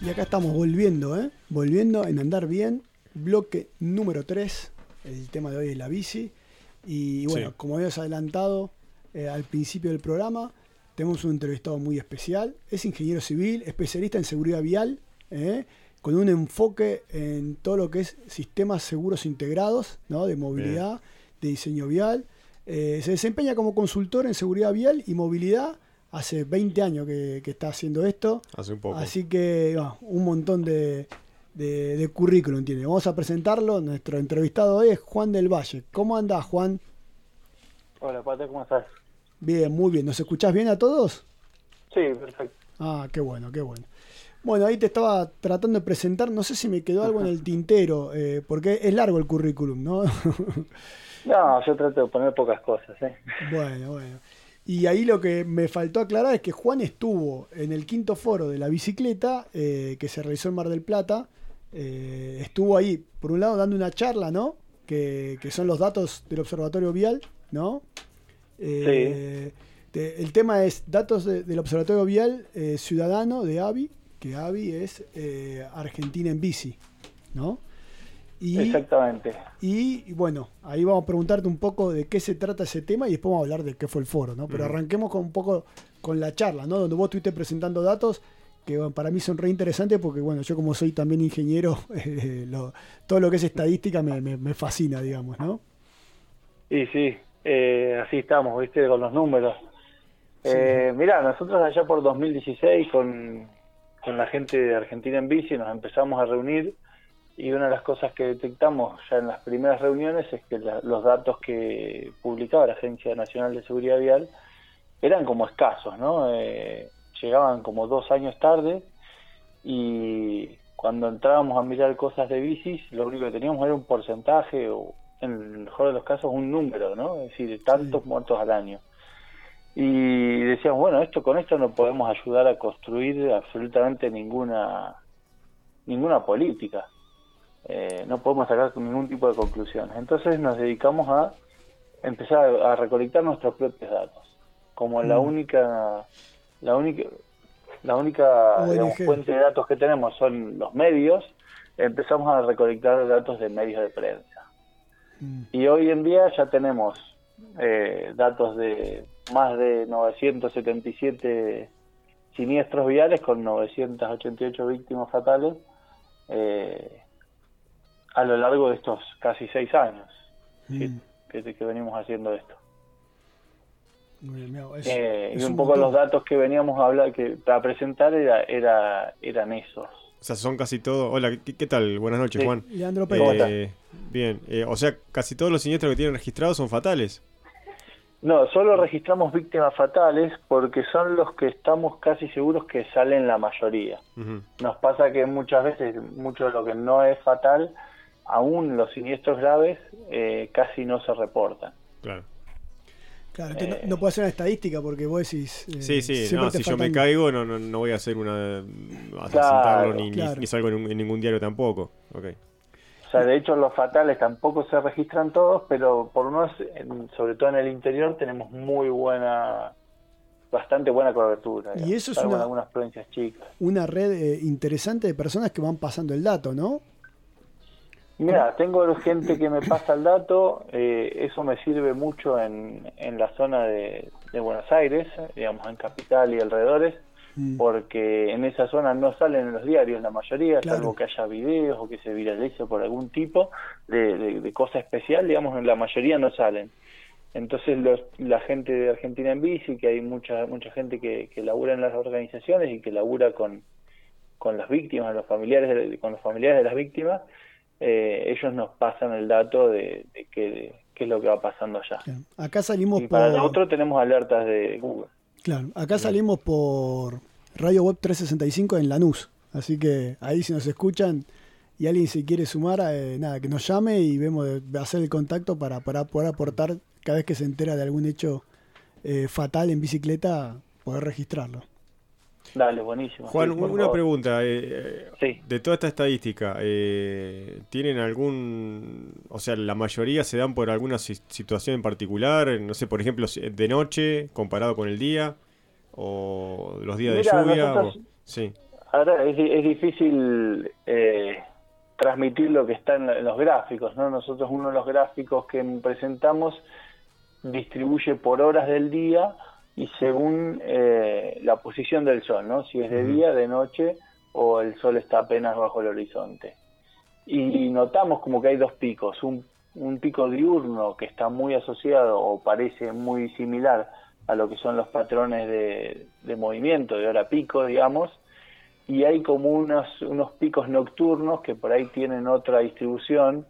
Y acá estamos volviendo, volviendo en Andar Bien, bloque número 3. El tema de hoy es la bici. Y bueno, como habíamos adelantado al principio del programa, tenemos un entrevistado muy especial. Es ingeniero civil, especialista en seguridad vial, con un enfoque en todo lo que es sistemas seguros integrados, ¿no? De movilidad, de diseño vial. Se desempeña como consultor en seguridad vial y movilidad. Hace 20 años que está haciendo esto. Hace un poco. Así que un montón de currículum tiene. Vamos a presentarlo. Nuestro entrevistado hoy es Juan del Valle. ¿Cómo andás, Juan? Hola, Pate, ¿cómo estás? Bien, muy bien. ¿Nos escuchás bien a todos? Sí, perfecto. Ah, qué bueno, qué bueno. Bueno, ahí te estaba tratando de presentar. No sé si me quedó algo en el tintero, porque es largo el currículum, ¿no? No, yo trato de poner pocas cosas, ¿eh? Bueno. Y ahí lo que me faltó aclarar es que Juan estuvo en el 5º foro de la bicicleta que se realizó en Mar del Plata. Estuvo ahí, por un lado, dando una charla, ¿no? Que son los datos del Observatorio Vial, ¿no? Sí. El tema es datos del Observatorio Vial Ciudadano de AVI, que AVI es Argentina en Bici, ¿no? Exactamente. Y bueno, ahí vamos a preguntarte un poco de qué se trata ese tema y después vamos a hablar de qué fue el foro, ¿no? Pero arranquemos con un poco con la charla, ¿no? Donde vos estuviste presentando datos que bueno, para mí son re interesantes porque, bueno, yo como soy también ingeniero, todo lo que es estadística me fascina, digamos, ¿no? Y sí, así estamos, ¿viste? Con los números. Sí. Mirá, nosotros allá por 2016 con la gente de Argentina en Bici nos empezamos a reunir. Y una de las cosas que detectamos ya en las primeras reuniones es que los datos que publicaba la Agencia Nacional de Seguridad Vial eran como escasos, ¿no? Llegaban como 2 años tarde y cuando entrábamos a mirar cosas de bicis, lo único que teníamos era un porcentaje o, en el mejor de los casos, un número, ¿no? Es decir, tantos muertos al año. Y decíamos, bueno, con esto no podemos ayudar a construir absolutamente ninguna política. No podemos sacar ningún tipo de conclusiones. Entonces nos dedicamos a empezar a recolectar nuestros propios datos. Como la única digamos, fuente de datos que tenemos son los medios, empezamos a recolectar datos de medios de prensa. Y hoy en día ya tenemos datos de más de 977 siniestros viales con 988 víctimas fatales a lo largo de estos casi 6 años que venimos haciendo esto. Y un poco los datos que veníamos a hablar, para presentar eran esos. O sea, son casi todos. Hola, ¿qué tal? Buenas noches, Sí. Juan. Leandro Pérez. Bien, o sea, casi todos los siniestros que tienen registrados son fatales. No, solo registramos víctimas fatales porque son los que estamos casi seguros que salen la mayoría. Nos pasa que muchas veces, mucho de lo que no es fatal, aún los siniestros graves casi no se reportan. Claro. Claro, no puede ser una estadística porque vos decís... Sí, no, si yo me caigo no voy a hacer a Claro, presentarlo ni salgo en ningún diario tampoco. Okay. O sea, de hecho los fatales tampoco se registran todos, pero por unos, sobre todo en el interior, tenemos bastante buena cobertura. Y eso es en algunas provincias chicas. Una red interesante de personas que van pasando el dato, ¿no? Mira, tengo gente que me pasa el dato, eso me sirve mucho en la zona de Buenos Aires, digamos en Capital y alrededores, porque en esa zona no salen en los diarios la mayoría, claro, salvo que haya videos o que se viralice por algún tipo de cosa especial, digamos, en la mayoría no salen. Entonces la gente de Argentina en Bici, que hay mucha gente que labura en las organizaciones y que labura con las víctimas, con los familiares de las víctimas, ellos nos pasan el dato de qué es lo que va pasando allá. Claro. Acá salimos y para nosotros tenemos alertas de Google. Claro, acá salimos por Radio Web 365 en Lanús, así que ahí si nos escuchan y alguien se quiere sumar, nada, que nos llame y vemos de hacer el contacto para poder aportar cada vez que se entera de algún hecho fatal en bicicleta, poder registrarlo. Dale, buenísimo. Juan, sí, una pregunta. Sí. De toda esta estadística, ¿tienen o sea, la mayoría se dan por alguna situación en particular? No sé, por ejemplo, de noche comparado con el día, o los días de lluvia. Nosotros, sí. Ahora es difícil transmitir lo que está en los gráficos, ¿no? Nosotros uno de los gráficos que presentamos distribuye por horas del día y según la posición del sol, ¿no? Si es de día, de noche o el sol está apenas bajo el horizonte. Y notamos como que hay dos picos, un pico diurno que está muy asociado o parece muy similar a lo que son los patrones de movimiento de hora pico, digamos, y hay como unos picos nocturnos que por ahí tienen otra distribución,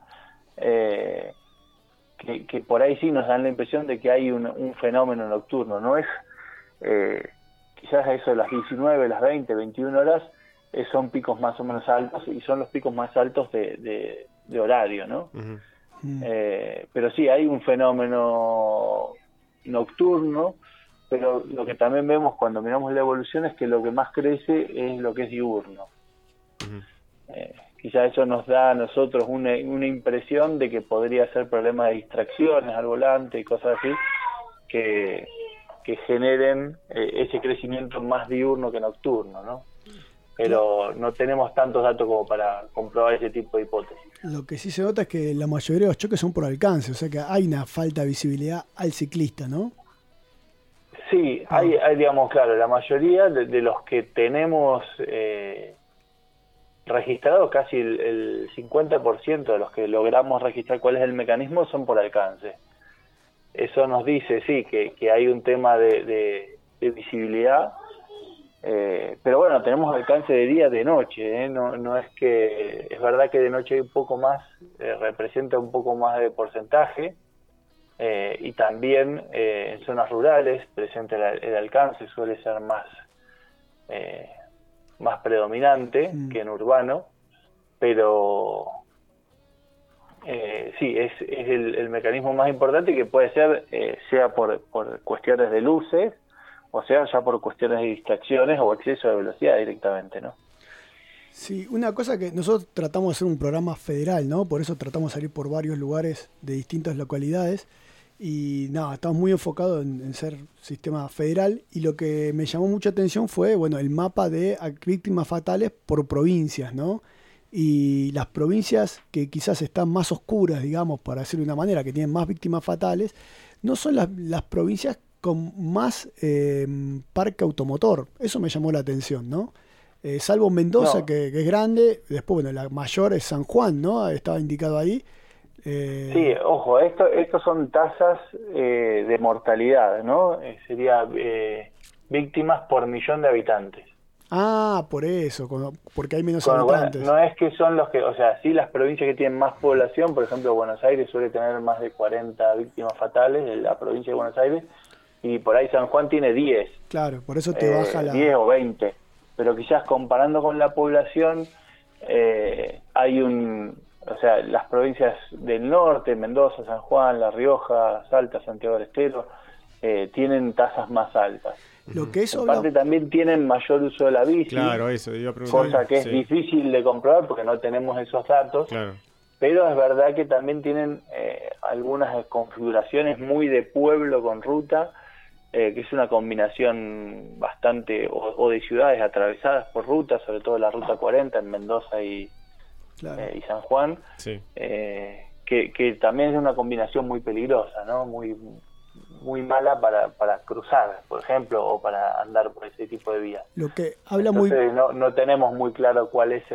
que por ahí sí nos dan la impresión de que hay un fenómeno nocturno. No es, quizás eso de las 19, las 20, 21 horas, son picos más o menos altos y son los picos más altos de horario, ¿no? Ujú. Pero sí, hay un fenómeno nocturno, pero lo que también vemos cuando miramos la evolución es que lo que más crece es lo que es diurno. Ujú. Quizá eso nos da a nosotros una impresión de que podría ser problema de distracciones al volante y cosas así que generen ese crecimiento más diurno que nocturno, ¿no? Pero no tenemos tantos datos como para comprobar ese tipo de hipótesis. Lo que sí se nota es que la mayoría de los choques son por alcance, o sea que hay una falta de visibilidad al ciclista, ¿no? Sí, hay digamos, claro, la mayoría de los que tenemos registrados, casi el 50% de los que logramos registrar cuál es el mecanismo son por alcance. Eso nos dice, sí, que hay un tema de visibilidad, pero bueno, tenemos alcance de día, de noche, no es que, es verdad que de noche hay un poco más, representa un poco más de porcentaje, y también en zonas rurales presente el alcance suele ser más predominante que en urbano, pero sí, es el mecanismo más importante, que puede ser sea por cuestiones de luces, o sea ya por cuestiones de distracciones o exceso de velocidad directamente, ¿no? Sí, una cosa que nosotros tratamos de hacer un programa federal, ¿no? Por eso tratamos de salir por varios lugares de distintas localidades y nada, estamos muy enfocados en ser sistema federal, y lo que me llamó mucha atención fue, bueno, el mapa de víctimas fatales por provincias, ¿no? Y las provincias que quizás están más oscuras, digamos, para decirlo de una manera, que tienen más víctimas fatales, no son las provincias con más parque automotor. Eso me llamó la atención, ¿no? Salvo Mendoza, No. que es grande, después, bueno, la mayor es San Juan, ¿no? Estaba indicado ahí. Sí, ojo, estos son tasas de mortalidad, ¿no? Sería víctimas por millón de habitantes. Ah, por eso, porque hay menos Bueno, habitantes. no es que son los que, o sea, sí, las provincias que tienen más población, por ejemplo, Buenos Aires suele tener más de 40 víctimas fatales, la provincia de Buenos Aires, y por ahí San Juan tiene 10. Claro, por eso te baja 10 o 20. Pero quizás comparando con la población, hay o sea, las provincias del norte, Mendoza, San Juan, La Rioja, Salta, Santiago del Estero, tienen tasas más altas. Lo que eso En parte también tienen mayor uso de la bici, Claro, eso, iba a preguntar. cosa que es Sí, difícil de comprobar porque no tenemos esos datos, claro. pero es verdad que también tienen algunas configuraciones muy de pueblo con ruta, que es una combinación bastante, o de ciudades atravesadas por rutas, sobre todo la Ruta 40 en Mendoza y San Juan, Sí. que también es una combinación muy peligrosa, ¿no? Muy mala para cruzar, por ejemplo, o para andar por ese tipo de vías. Lo que habla Entonces, no tenemos muy claro cuál es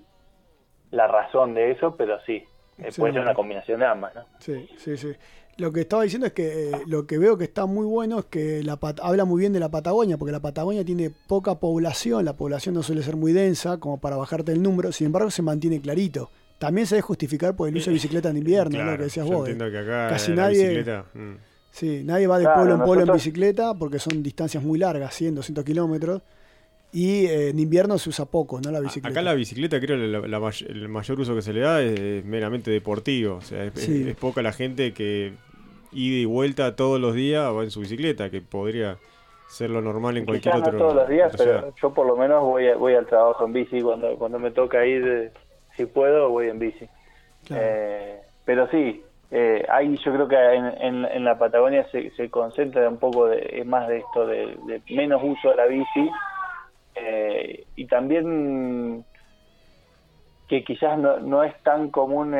la razón de eso, pero sí, puede ser una combinación de ambas, ¿no? Sí. Lo que estaba diciendo es que lo que veo que está muy bueno es que habla muy bien de la Patagonia, porque la Patagonia tiene poca población, la población no suele ser muy densa como para bajarte el número, sin embargo se mantiene clarito. También se debe justificar por el uso de bicicleta en invierno, Claro, ¿no? Lo que decías yo vos. entiendo que acá Casi la nadie, bicicleta... sí, nadie va de Claro, pueblo en pueblo en nosotros- bicicleta porque son distancias muy largas, 100, 200 kilómetros, y en invierno se usa poco, ¿no? La bicicleta. Acá la bicicleta, creo, el mayor uso que se le da es meramente deportivo. O sea, es poca la gente que ida y vuelta todos los días va en su bicicleta, que podría ser lo normal en cualquier Quizás otro. no todos los días, otra ciudad. pero yo por lo menos voy al trabajo en bici cuando me toca ir, si puedo, voy en bici. Claro. Pero sí, ahí yo creo que en la Patagonia se concentra un poco más de esto, de menos uso de la bici, y también que quizás no es tan común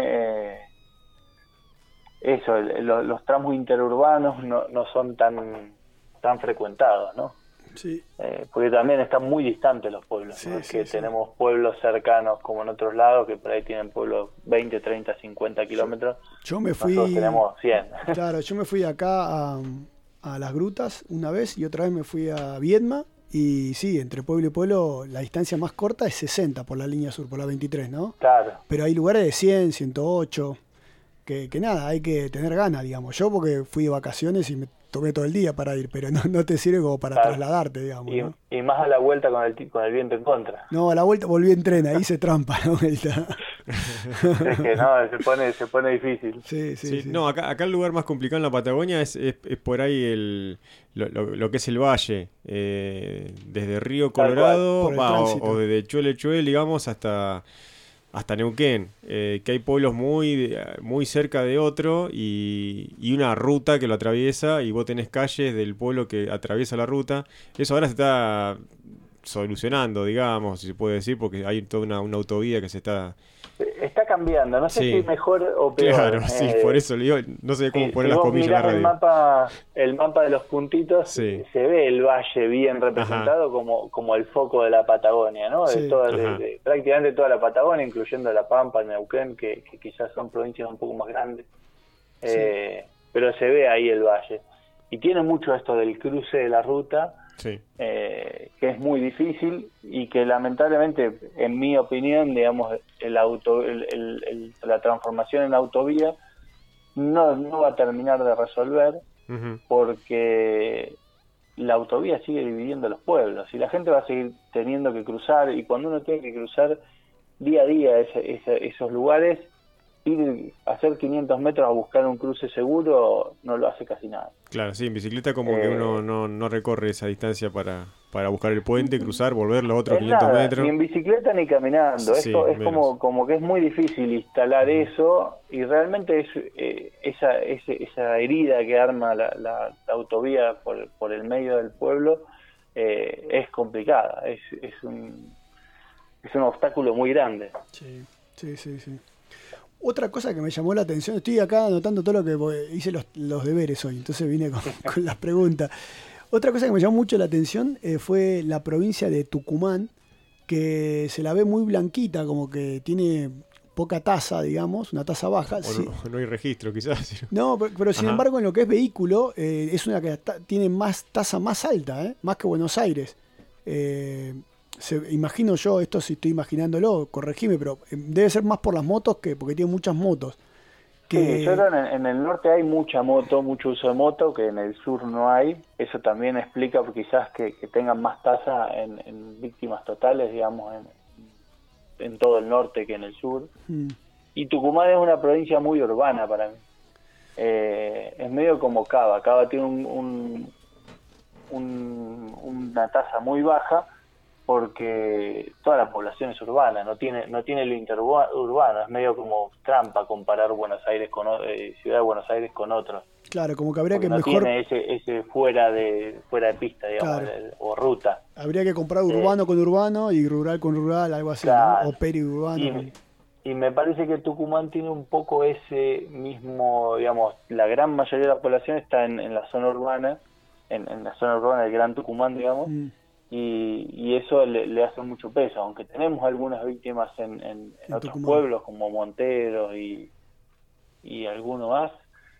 los tramos interurbanos no son tan frecuentados, ¿no? Sí. Porque también están muy distantes los pueblos, sí, ¿no? Es sí, que sí. tenemos pueblos cercanos como en otros lados, que por ahí tienen pueblos 20, 30, 50 kilómetros. Yo me fui... Nosotros tenemos 100. Claro, yo me fui acá a Las Grutas una vez y otra vez me fui a Viedma. Y sí, entre pueblo y pueblo la distancia más corta es 60 por la línea sur, por la 23, ¿no? Claro. Pero hay lugares de 100, 108, que nada, hay que tener ganas, digamos. Yo porque fui de vacaciones y me tomé todo el día para ir, pero no te sirve como para trasladarte, digamos, ¿no? Y más a la vuelta con el viento en contra. No, a la vuelta volví en tren, ahí se trampa la vuelta. Es que no, se pone difícil. Sí. No, acá el lugar más complicado en la Patagonia es por ahí lo que es el valle. Desde Río Colorado, o desde Chuel, digamos, hasta Neuquén, que hay pueblos muy cerca de otro y una ruta que lo atraviesa y vos tenés calles del pueblo que atraviesa la ruta. Eso ahora se está solucionando, digamos, si se puede decir, porque hay toda una autovía que se está cambiando, no sé si mejor o peor. Claro, sí, por eso le digo, no sé cómo poner las comillas en la radio. El mapa de los puntitos, se ve el valle bien representado como el foco de la Patagonia, ¿no? Sí. De prácticamente toda la Patagonia, incluyendo La Pampa, Neuquén, que quizás son provincias un poco más grandes. Pero se ve ahí el valle. Y tiene mucho esto del cruce de la ruta, que es muy difícil y que lamentablemente, en mi opinión, digamos, la transformación en autovía no va a terminar de resolver, porque la autovía sigue dividiendo los pueblos y la gente va a seguir teniendo que cruzar, y cuando uno tiene que cruzar día a día esos lugares, hacer 500 metros a buscar un cruce seguro no lo hace casi nada. Claro, sí, en bicicleta como que uno no recorre esa distancia para buscar el puente, cruzar, volver los otros 500 metros. Ni en bicicleta ni caminando. Esto es como que es muy difícil instalar eso, y realmente esa herida que arma la autovía por el medio del pueblo es complicada, es un obstáculo muy grande. Sí. Otra cosa que me llamó la atención, estoy acá anotando todo lo que hice los deberes hoy, entonces vine con las preguntas. Otra cosa que me llamó mucho la atención fue la provincia de Tucumán, que se la ve muy blanquita, como que tiene poca tasa, digamos, una tasa baja. No hay registro, quizás. No, pero sin embargo, en lo que es vehículo, es una que tiene más tasa más alta, más que Buenos Aires. Imagino yo, esto si estoy imaginándolo, corregime, pero debe ser más por las motos porque tiene muchas motos. Sí, yo creo en el norte hay mucho uso de moto, que en el sur no hay. Eso también explica quizás que tengan más tasa en víctimas totales, digamos, en todo el norte que en el sur. Y Tucumán es una provincia muy urbana para mí. Es medio como Cava. Cava tiene una tasa muy baja, porque toda la población es urbana, no tiene lo interurbano, es medio como trampa comparar Buenos Aires Ciudad de Buenos Aires con otros. Claro, como que habría que no tiene ese fuera de pista, digamos, claro, o ruta. Habría que comprar urbano con urbano y rural con rural, algo así, claro, ¿no? O periurbano. Y me parece que Tucumán tiene un poco ese mismo, digamos, la gran mayoría de la población está en la zona urbana, en la zona urbana del Gran Tucumán, digamos. Y eso le hace mucho peso, aunque tenemos algunas víctimas en otros Tucumán, pueblos como Monteros y alguno más,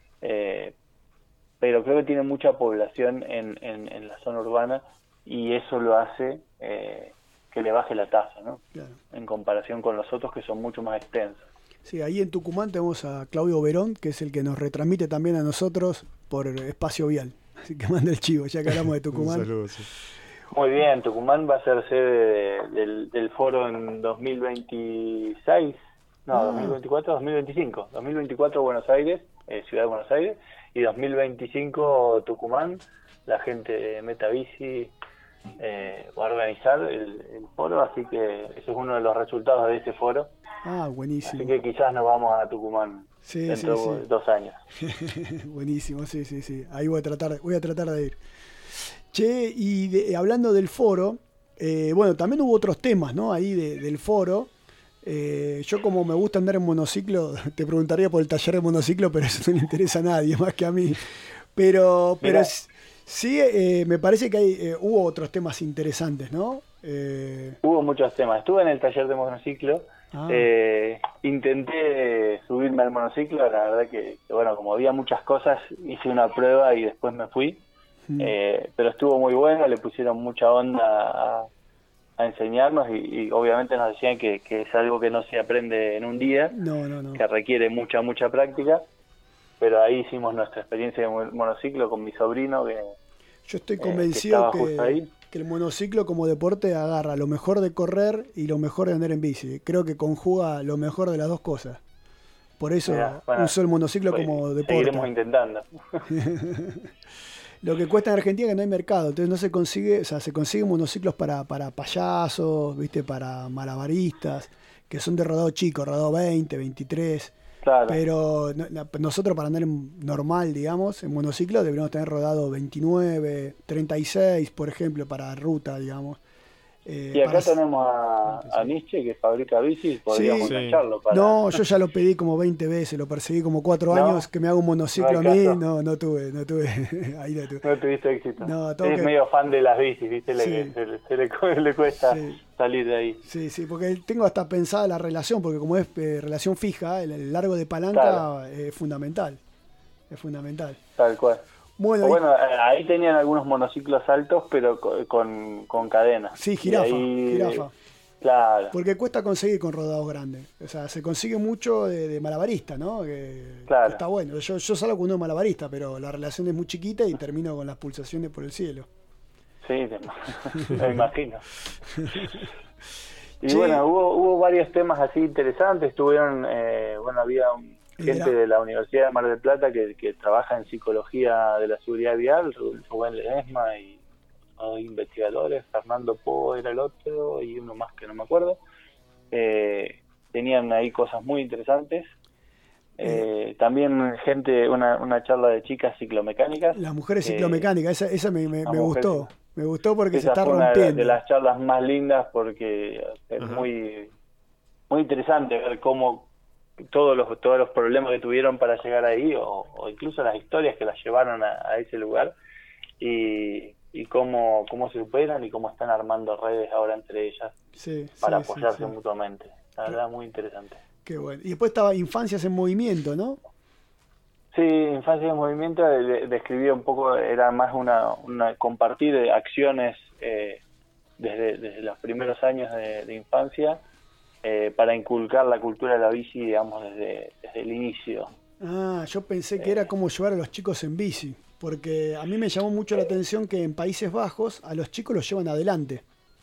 pero creo que tiene mucha población en la zona urbana, y eso lo hace que le baje la tasa, ¿no? Claro. En comparación con los otros, que son mucho más extensos. Sí, ahí en Tucumán tenemos a Claudio Verón, que es el que nos retransmite también a nosotros por Espacio Vial, así que manda el chivo, ya que hablamos de Tucumán. Un saludo, sí. Muy bien, Tucumán va a ser sede del foro en 2026, 2024, 2025. 2024 Buenos Aires, Ciudad de Buenos Aires, y 2025 Tucumán. La gente de Metabici va a organizar el foro, así que ese es uno de los resultados de ese foro. Buenísimo. Así que quizás nos vamos a Tucumán dentro de 2 años. Buenísimo, sí. Ahí voy a tratar de ir. Che, y hablando del foro, Bueno, también hubo otros temas, ¿no? Ahí del foro. Yo como me gusta andar en monociclo, te preguntaría por el taller de monociclo, pero eso no le interesa a nadie más que a mí. Pero sí, me parece que hubo otros temas interesantes, ¿no? Hubo muchos temas. Estuve en el taller de monociclo. Intenté subirme al monociclo. La verdad que, bueno, como había muchas cosas, hice una prueba y después me fui. Pero estuvo muy bueno, le pusieron mucha onda a enseñarnos y obviamente nos decían que es algo que no se aprende en un día, no. que requiere mucha práctica, pero ahí hicimos nuestra experiencia de monociclo con mi sobrino yo estoy convencido que el monociclo como deporte agarra lo mejor de correr y lo mejor de andar en bici. Creo que conjuga lo mejor de las dos cosas. Por eso uso el monociclo como deporte. Seguiremos intentando. Lo que cuesta en Argentina es que no hay mercado, entonces no se consigue, o sea, se consiguen monociclos para payasos, ¿viste? Para malabaristas, que son de rodado chico, rodado 20, 23. Claro. Pero nosotros para andar normal, digamos, en monociclo deberíamos tener rodado 29, 36, por ejemplo, para ruta, digamos. Y acá tenemos a Nietzsche, que fabrica bicis, podríamos engancharlo. No, yo ya lo pedí como 20 veces, lo perseguí como 4 años, que me haga un monociclo a mí, no tuve. Ahí no tuve. No tuviste éxito. No, es medio fan de las bicis, ¿viste? Se le cuesta salir de ahí. Sí, porque tengo hasta pensada la relación, porque como es relación fija, el largo de palanca es fundamental. Tal cual. Bueno, ahí tenían algunos monociclos altos, pero con cadenas. Sí, jirafa. Claro. Porque cuesta conseguir con rodados grandes. O sea, se consigue mucho de malabarista, ¿no? Que está bueno. Yo salgo con uno de malabarista, pero la relación es muy chiquita y termino con las pulsaciones por el cielo. Sí, me imagino. Y bueno, hubo varios temas así interesantes. Estuvieron, había gente de la Universidad de Mar del Plata que trabaja en psicología de la seguridad vial, Rubén Ledesma y dos investigadores, Fernando Po era el otro y uno más que no me acuerdo. Tenían ahí cosas muy interesantes. También una charla de chicas ciclomecánicas. Las mujeres ciclomecánicas, esa me gustó. Me gustó porque se está fue rompiendo. Una de las charlas más lindas porque es muy, muy interesante ver cómo todos los problemas que tuvieron para llegar ahí o incluso las historias que las llevaron a ese lugar y cómo se superan y cómo están armando redes ahora entre ellas para apoyarse mutuamente. La verdad, muy interesante. Qué bueno. Y después estaba Infancias en Movimiento, ¿no? Sí, Infancias en Movimiento describía un poco, era más una compartir acciones desde los primeros años de infancia para inculcar la cultura de la bici, digamos, desde el inicio. Yo pensé que era cómo llevar a los chicos en bici, porque a mí me llamó mucho la atención que en Países Bajos a los chicos los llevan adelante,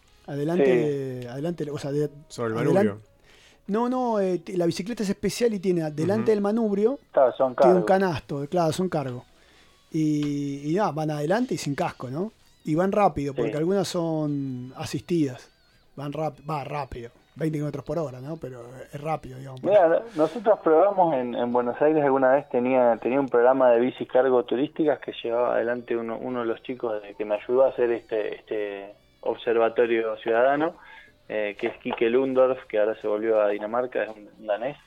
o sea, sobre el manubrio. No, la bicicleta es especial y tiene delante del manubrio, son tiene un canasto, claro, son cargo. Y nada, van adelante y sin casco, ¿no? Y van rápido, porque algunas son asistidas, va rápido. 20 km por hora, ¿no? Pero es rápido, digamos. Mira, nosotros probamos en Buenos Aires alguna vez, tenía un programa de bicis cargo turísticas que llevaba adelante uno de los chicos que me ayudó a hacer este observatorio ciudadano, que es Quique Lundorf, que ahora se volvió a Dinamarca, es un danés.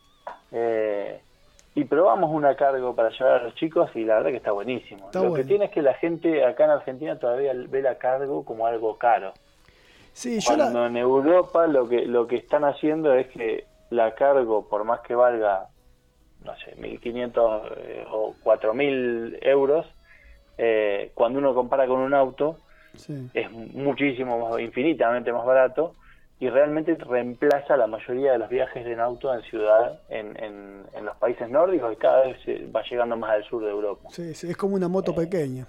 Y probamos una cargo para llevar a los chicos y la verdad que está buenísimo. Lo que tiene es que la gente acá en Argentina todavía ve la cargo como algo caro. Sí, cuando en Europa lo que están haciendo es que la cargo, por más que valga, no sé, 1.500 o 4.000 euros, cuando uno compara con un auto, es muchísimo infinitamente más barato y realmente reemplaza la mayoría de los viajes en auto en ciudad en los países nórdicos y cada vez va llegando más al sur de Europa. Sí, es como una moto pequeña.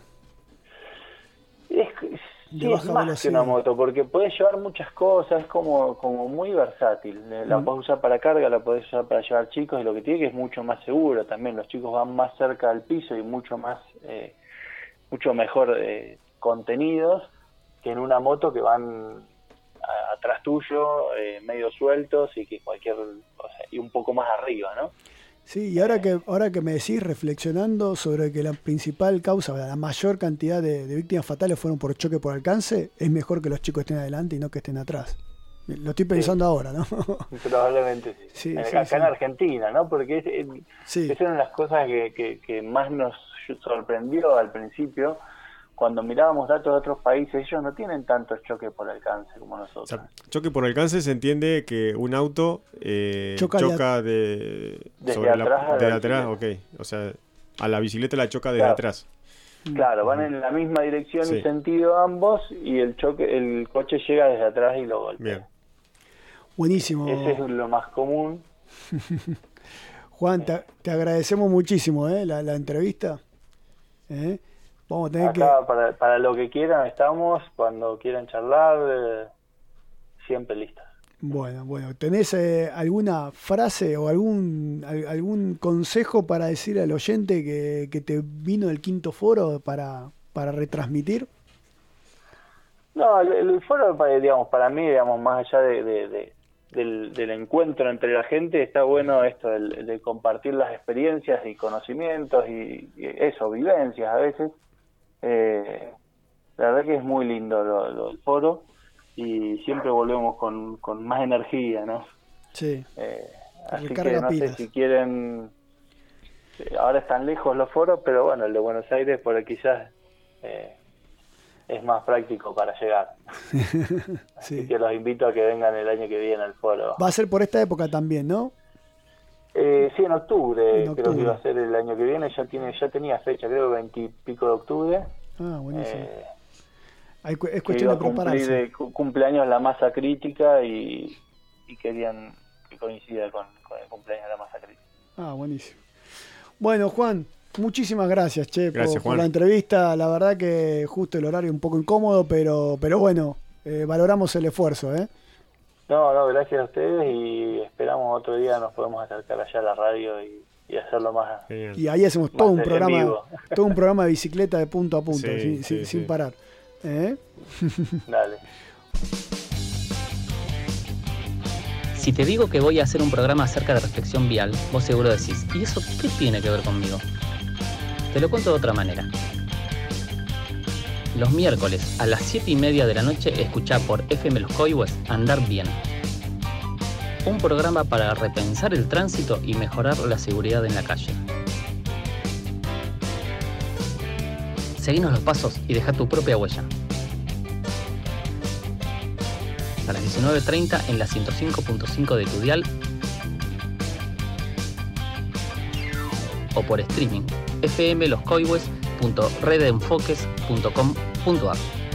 Es más que una moto, porque podés llevar muchas cosas, es como muy versátil. La podés usar para carga, la podés usar para llevar chicos, y lo que tiene que es mucho más seguro también. Los chicos van más cerca del piso y mucho mejor contenidos que en una moto que van atrás tuyo, medio sueltos y que y un poco más arriba, ¿no? Sí, y ahora que me decís, reflexionando sobre que la principal causa, la mayor cantidad de víctimas fatales fueron por choque por alcance, es mejor que los chicos estén adelante y no que estén atrás. Lo estoy pensando ahora, ¿no? Probablemente sí. Acá en Argentina, ¿no? Porque esa es una de las cosas que más nos sorprendió al principio. Cuando mirábamos datos de otros países, ellos no tienen tanto choque por alcance como nosotros. O sea, choque por alcance se entiende que un auto choca desde atrás, ok. O sea, a la bicicleta la choca desde atrás. Claro, van en la misma dirección y sentido ambos, y el coche llega desde atrás y lo golpea. Bien. Buenísimo. Ese es lo más común. Juan, te agradecemos muchísimo la entrevista. Vamos a tener acá para lo que quieran estamos, cuando quieran charlar, siempre listos. Bueno, ¿tenés alguna frase o algún consejo para decir al oyente que te vino del Quinto Foro para retransmitir? No, el foro, digamos, para mí, digamos, más allá del encuentro entre la gente, está bueno esto de compartir las experiencias y conocimientos y eso, vivencias a veces. La verdad que es muy lindo lo del foro y siempre volvemos con más energía, ¿no? Sí. Así que no sé si quieren, ahora están lejos los foros, pero bueno, el de Buenos Aires por aquí quizás es más práctico para llegar. Así que los invito a que vengan el año que viene al foro. Va a ser por esta época también, ¿no? Sí, en octubre, creo que iba a ser el año que viene, ya tenía fecha, creo 20 y pico de octubre. Ah, buenísimo. Es cuestión de prepararse. Cumpleaños la masa crítica y querían que coincida con el cumpleaños de la masa crítica. Ah, buenísimo. Bueno, Juan, muchísimas gracias, gracias, por la entrevista. La verdad que justo el horario un poco incómodo, pero bueno, valoramos el esfuerzo, No, gracias a ustedes y esperamos otro día nos podemos acercar allá a la radio y hacerlo más. Y ahí hacemos todo un programa de bicicleta de punto a punto, sin parar. Dale. Si te digo que voy a hacer un programa acerca de reflexión vial, vos seguro decís, ¿y eso qué tiene que ver conmigo? Te lo cuento de otra manera. Los miércoles a las 7:30 de la noche escuchá por FM Los Coihues Andar Bien. Un programa para repensar el tránsito y mejorar la seguridad en la calle. Seguinos los pasos y deja tu propia huella. A las 19:30 en la 105.5 de tu dial o por streaming fmloscoihues.redenfoques.com.ar.